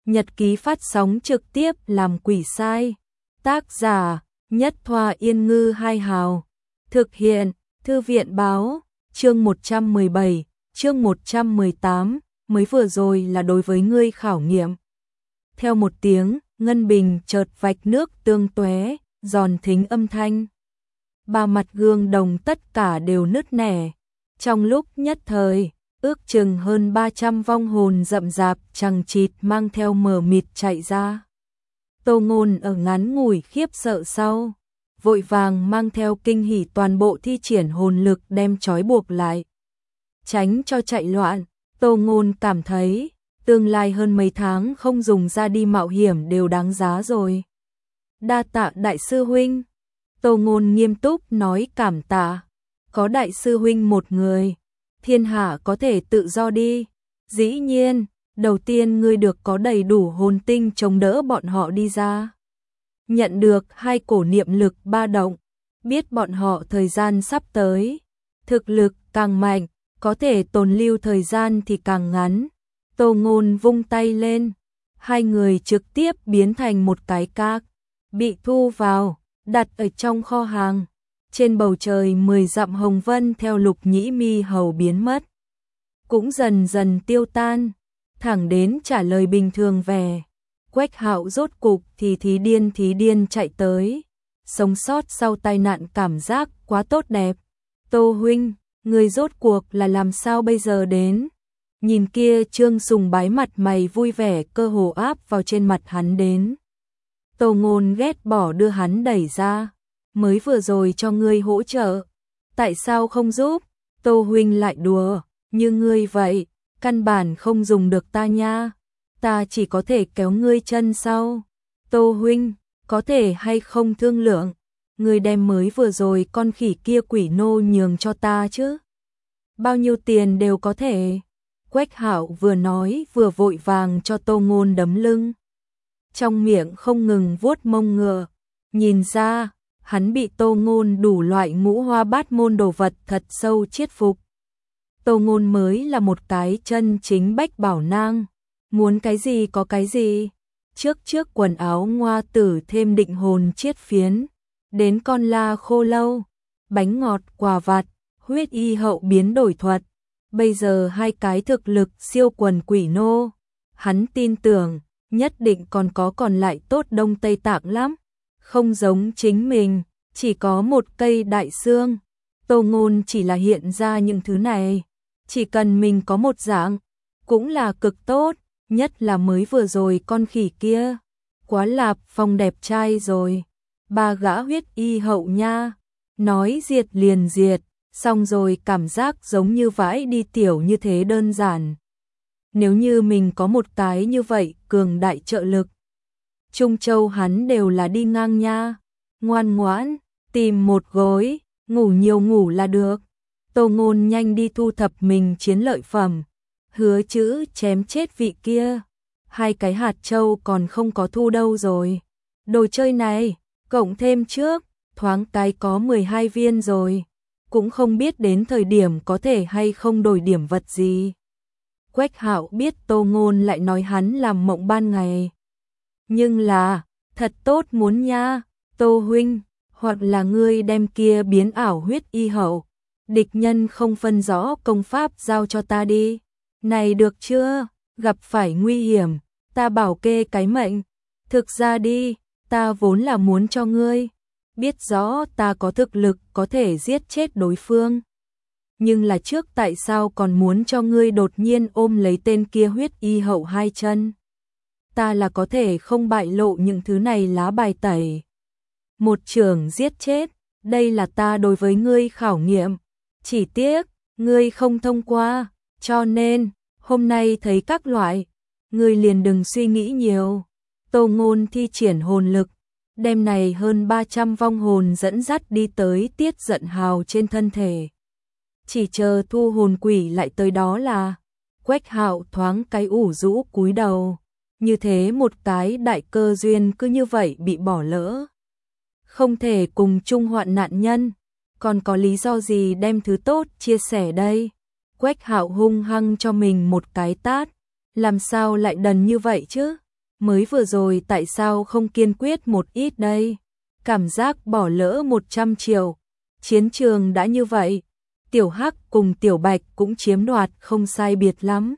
Nhật ký phát sóng trực tiếp làm quỷ sai. Tác giả Nhất Thoa Yên Ngư Hai Hào. Thực hiện Thư viện Báo. Chương 117, chương 118, mới vừa rồi là đối với ngươi khảo nghiệm. Theo một tiếng, ngân bình chợt vạch nước tương tóe, giòn thính âm thanh. Ba mặt gương đồng tất cả đều nứt nẻ. Trong lúc nhất thời, ước chừng hơn 300 vong hồn rậm rạp chằng chịt mang theo mờ mịt chạy ra. Tô Ngôn ở ngắn ngủi khiếp sợ sau, vội vàng mang theo kinh hỉ toàn bộ thi triển hồn lực đem trói buộc lại. Tránh cho chạy loạn, Tô Ngôn cảm thấy tương lai hơn mấy tháng không dùng ra đi mạo hiểm đều đáng giá rồi. Đa tạ đại sư huynh. Tô Ngôn nghiêm túc nói cảm tạ. Có đại sư huynh một người, thiên hạ có thể tự do đi. Dĩ nhiên, đầu tiên ngươi được có đầy đủ hồn tinh chống đỡ bọn họ đi ra. Nhận được 2 cổ niệm lực ba động, biết bọn họ thời gian sắp tới. Thực lực càng mạnh, có thể tồn lưu thời gian thì càng ngắn. Tô Ngôn vung tay lên, 2 người trực tiếp biến thành một cái cát, bị thu vào, đặt ở trong kho hàng. Trên bầu trời 10 dặm hồng vân theo Lục Nhĩ Mi hầu biến mất, cũng dần dần tiêu tan, thẳng đến trả lời bình thường về. Quách Hạo rốt cục thì thí điên chạy tới. Sống sót sau tai nạn cảm giác quá tốt đẹp. Tô huynh, người rốt cuộc là làm sao bây giờ đến? Nhìn kia Trương Sùng bái mặt mày vui vẻ cơ hồ áp vào trên mặt hắn đến. Tô Ngôn ghét bỏ đưa hắn đẩy ra. Mới vừa rồi cho ngươi hỗ trợ, tại sao không giúp? Tô huynh lại đùa, như ngươi vậy, căn bản không dùng được ta nha. Ta chỉ có thể kéo ngươi chân sau. Tô huynh, có thể hay không thương lượng, ngươi đem mới vừa rồi con khỉ kia quỷ nô nhường cho ta chứ? Bao nhiêu tiền đều có thể. Quách Hạo vừa nói vừa vội vàng cho Tô Ngôn đấm lưng, trong miệng không ngừng vuốt mông ngựa. Nhìn ra, hắn bị Tô Ngôn đủ loại ngũ hoa bát môn đồ vật thật sâu chiết phục. Tô Ngôn mới là một cái chân chính bách bảo nang, muốn cái gì có cái gì. Trước quần áo ngoa tử thêm định hồn chiết phiến, đến con la khô lâu, bánh ngọt quà vặt, huyết y hậu biến đổi thuật. Bây giờ 2 cái thực lực siêu quần quỷ nô, hắn tin tưởng nhất định còn lại tốt Đông Tây Tạng lắm. Không giống chính mình, chỉ có một cây đại xương. Tô Ngôn chỉ là hiện ra những thứ này, chỉ cần mình có một dạng, cũng là cực tốt. Nhất là mới vừa rồi con khỉ kia, quá lạp phong đẹp trai rồi. 3 gã huyết y hậu nha, nói diệt liền diệt, xong rồi cảm giác giống như vãi đi tiểu như thế đơn giản. Nếu như mình có một cái như vậy cường đại trợ lực, Trung Châu hắn đều là đi ngang nha. Ngoan ngoãn, tìm một gối, ngủ nhiều ngủ là được. Tô Ngôn nhanh đi thu thập mình chiến lợi phẩm, hứa chữ chém chết vị kia. 2 cái hạt châu còn không có thu đâu rồi. Đồ chơi này, cộng thêm trước, thoáng cái có 12 viên rồi. Cũng không biết đến thời điểm có thể hay không đổi điểm vật gì. Quách Hạo biết Tô Ngôn lại nói hắn làm mộng ban ngày. Nhưng là, thật tốt muốn nha, Tô huynh, hoặc là ngươi đem kia biến ảo huyết y hậu, địch nhân không phân rõ công pháp giao cho ta đi. Này được chưa, gặp phải nguy hiểm, ta bảo kê cái mệnh. Thực ra đi, ta vốn là muốn cho ngươi biết rõ ta có thực lực có thể giết chết đối phương. Nhưng là trước tại sao còn muốn cho ngươi đột nhiên ôm lấy tên kia huyết y hậu 2 chân? Ta là có thể không bại lộ những thứ này lá bài tẩy. Một chưởng giết chết, đây là ta đối với ngươi khảo nghiệm. Chỉ tiếc, ngươi không thông qua, cho nên, hôm nay thấy các loại, ngươi liền đừng suy nghĩ nhiều. Tô Ngôn thi triển hồn lực, đêm này hơn 300 vong hồn dẫn dắt đi tới Tiết Giận Hào trên thân thể. Chỉ chờ thu hồn quỷ lại tới đó là. Quách Hạo thoáng cái ủ rũ cúi đầu. Như thế một cái đại cơ duyên cứ như vậy bị bỏ lỡ. Không thể cùng chung hoạn nạn nhân, còn có lý do gì đem thứ tốt chia sẻ đây? Quách Hạo hung hăng cho mình một cái tát, làm sao lại đần như vậy chứ? mới vừa rồi tại sao không kiên quyết một ít đây? Cảm giác bỏ lỡ 100 triệu. Chiến trường đã như vậy, Tiểu Hắc cùng Tiểu Bạch cũng chiếm đoạt không sai biệt lắm.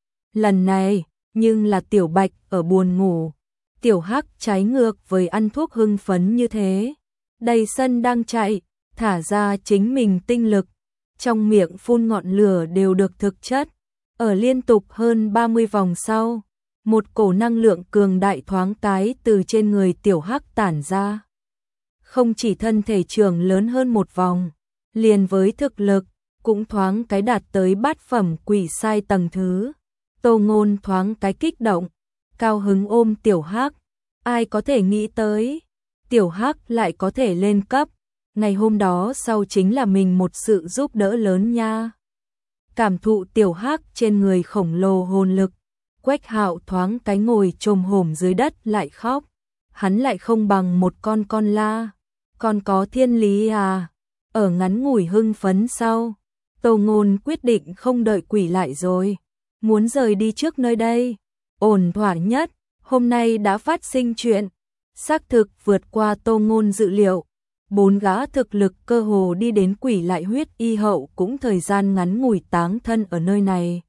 Lần này, nhưng là Tiểu Bạch ở buồn ngủ, Tiểu Hắc trái ngược với ăn thuốc hưng phấn như thế. Đầy sân đang chạy, thả ra chính mình tinh lực, trong miệng phun ngọn lửa đều được thực chất. Ở liên tục hơn 30 vòng sau, một cổ năng lượng cường đại thoáng cái từ trên người Tiểu Hắc tản ra. Không chỉ thân thể trưởng lớn hơn một vòng, liền với thực lực, cũng thoáng cái đạt tới bát phẩm quỷ sai tầng thứ. Tô Ngôn thoáng cái kích động, cao hứng ôm Tiểu Hắc. Ai có thể nghĩ tới, Tiểu Hắc lại có thể lên cấp. Ngày hôm đó sau chính là mình một sự giúp đỡ lớn nha. Cảm thụ Tiểu Hắc trên người khổng lồ hồn lực, Quách Hạo thoáng cái ngồi chồm hổm dưới đất lại khóc. Hắn lại không bằng một con la, còn có thiên lý à. Ở ngắn ngủi hưng phấn sau, Tô Ngôn quyết định không đợi quỷ lại rồi, muốn rời đi trước nơi đây. Ổn thỏa nhất, hôm nay đã phát sinh chuyện, xác thực vượt qua Tô Ngôn dự liệu. 4 gã thực lực cơ hồ đi đến quỷ lại huyết y hậu cũng thời gian ngắn ngủi táng thân ở nơi này.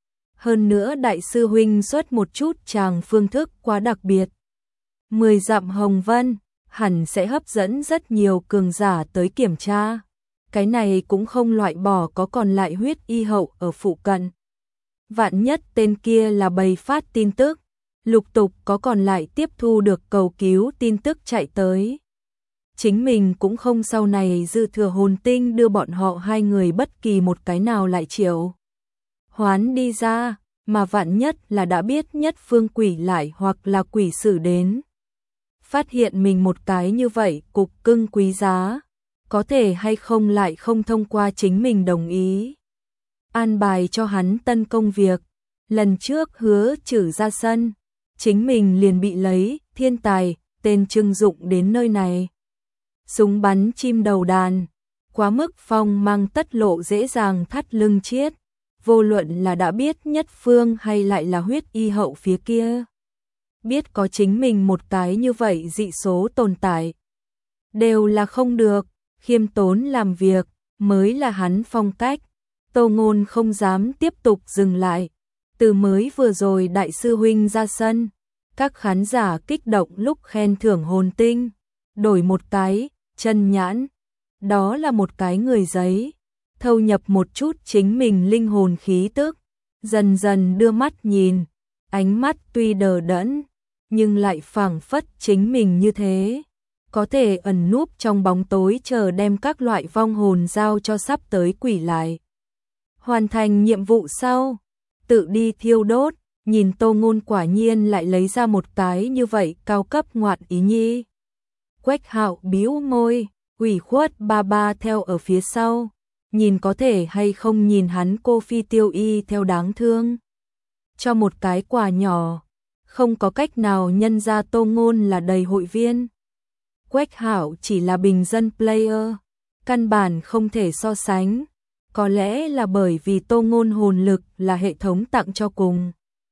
Hơn nữa đại sư huynh xuất một chút chàng phương thức quá đặc biệt. 10 dặm hồng vân, hẳn sẽ hấp dẫn rất nhiều cường giả tới kiểm tra. Cái này cũng không loại bỏ có còn lại huyết y hậu ở phụ cận. Vạn nhất tên kia là bầy phát tin tức, lục tục có còn lại tiếp thu được cầu cứu tin tức chạy tới. Chính mình cũng không sau này dư thừa hồn tinh đưa bọn họ hai người bất kỳ một cái nào lại triệu hoán đi ra, mà vạn nhất là đã biết nhất phương quỷ lại hoặc là quỷ sử đến. Phát hiện mình một cái như vậy cục cưng quý giá, có thể hay không lại không thông qua chính mình đồng ý. An bài cho hắn tân công việc, lần trước hứa trừ ra sân, chính mình liền bị lấy, thiên tài, tên trưng dụng đến nơi này. Súng bắn chim đầu đàn, quá mức phong mang tất lộ dễ dàng thắt lưng chiết, vô luận là đã biết nhất phương hay lại là huyết y hậu phía kia. Biết có chính mình một cái như vậy dị số tồn tại, đều là không được, khiêm tốn làm việc, mới là hắn phong cách. Tô Ngôn không dám tiếp tục dừng lại, từ mới vừa rồi đại sư huynh ra sân, các khán giả kích động lúc khen thưởng hồn tinh, đổi một cái, chân nhãn, đó là một cái người giấy, thâu nhập một chút chính mình linh hồn khí tức, dần dần đưa mắt nhìn, ánh mắt tuy đờ đẫn, nhưng lại phảng phất chính mình như thế, có thể ẩn núp trong bóng tối chờ đem các loại vong hồn giao cho sắp tới quỷ lại. Hoàn thành nhiệm vụ sau, tự đi thiêu đốt, nhìn Tô Ngôn quả nhiên lại lấy ra một cái như vậy cao cấp ngoạn ý nhi. Quách Hạo bĩu môi, ủy khuất ba ba theo ở phía sau, nhìn có thể hay không nhìn hắn cô phi tiêu y theo đáng thương. Cho một cái quà nhỏ, không có cách nào nhân ra Tô Ngôn là đầy hội viên. Quách Hạo chỉ là bình dân player, căn bản không thể so sánh. Có lẽ là bởi vì Tô Ngôn hồn lực là hệ thống tặng cho cùng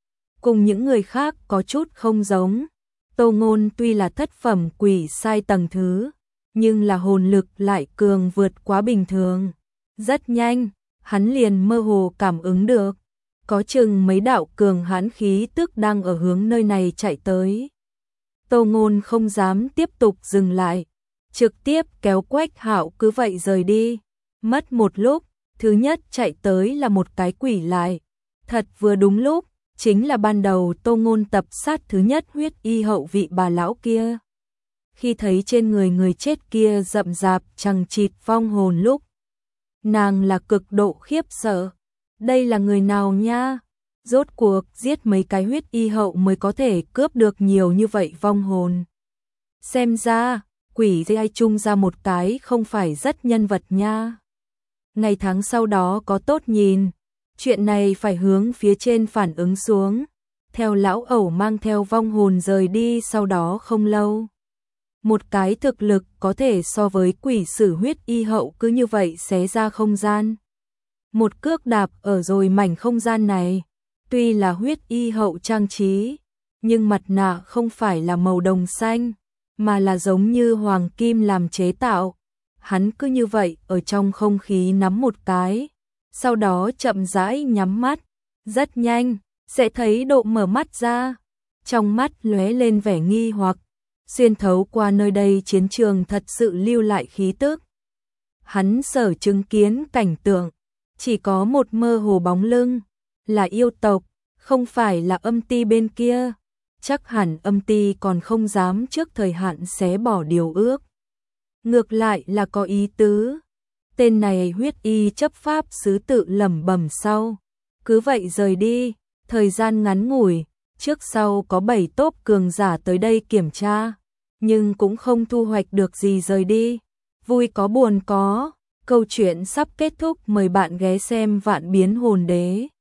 những người khác có chút không giống. Tô Ngôn tuy là thất phẩm quỷ sai tầng thứ, nhưng là hồn lực lại cường vượt quá bình thường. Rất nhanh, hắn liền mơ hồ cảm ứng được, có chừng mấy đạo cường hãn khí tức đang ở hướng nơi này chạy tới. Tô Ngôn không dám tiếp tục dừng lại, trực tiếp kéo Quách Hạo cứ vậy rời đi. Mất một lúc, thứ nhất chạy tới là một cái quỷ lại. Thật vừa đúng lúc, chính là ban đầu Tô Ngôn tập sát thứ nhất huyết y hậu vị bà lão kia. Khi thấy trên người người chết kia rậm rạp chằng chịt vong hồn lúc, nàng là cực độ khiếp sợ. Đây là người nào nha? Rốt cuộc giết mấy cái huyết y hậu mới có thể cướp được nhiều như vậy vong hồn. Xem ra, quỷ dây ai chung ra một cái không phải rất nhân vật nha. Ngày tháng sau đó có tốt nhìn, chuyện này phải hướng phía trên phản ứng xuống. Theo lão ẩu mang theo vong hồn rời đi sau đó không lâu. Một cái thực lực có thể so với quỷ sử huyết y hậu cứ như vậy xé ra không gian. Một cước đạp ở rồi mảnh không gian này, tuy là huyết y hậu trang trí, nhưng mặt nạ không phải là màu đồng xanh, mà là giống như hoàng kim làm chế tạo. Hắn cứ như vậy ở trong không khí nắm một cái, sau đó chậm rãi nhắm mắt, rất nhanh, sẽ thấy độ mở mắt ra. Trong mắt lóe lên vẻ nghi hoặc, xuyên thấu qua nơi đây chiến trường thật sự lưu lại khí tức. Hắn sở chứng kiến cảnh tượng, chỉ có một mơ hồ bóng lưng, là yêu tộc, không phải là âm ti bên kia. Chắc hẳn âm ti còn không dám trước thời hạn xé bỏ điều ước. Ngược lại là có ý tứ. Tên này huyết y chấp pháp sứ tự lẩm bẩm sau. Cứ vậy rời đi, thời gian ngắn ngủi, trước sau có 7 tốp cường giả tới đây kiểm tra, nhưng cũng không thu hoạch được gì rời đi. Vui có buồn có, câu chuyện sắp kết thúc, mời bạn ghé xem Vạn Biến Hồn Đế.